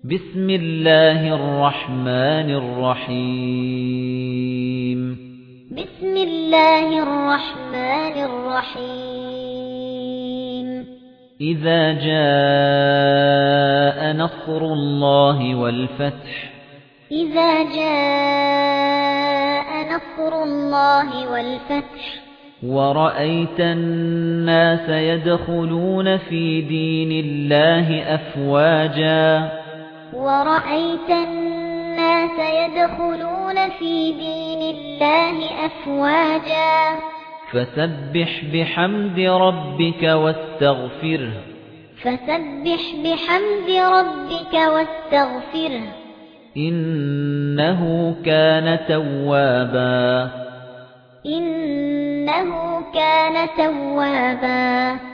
بسم الله الرحمن الرحيم بسم الله الرحمن الرحيم إذا جاء نصر الله والفتح إذا جاء نصر الله والفتح ورأيت الناس يدخلون في دين الله أفواجا ورأيت الناس يدخلون في دين الله أفواجا فسبح بحمد ربك واستغفره إنه كان توابا إنه كان توابا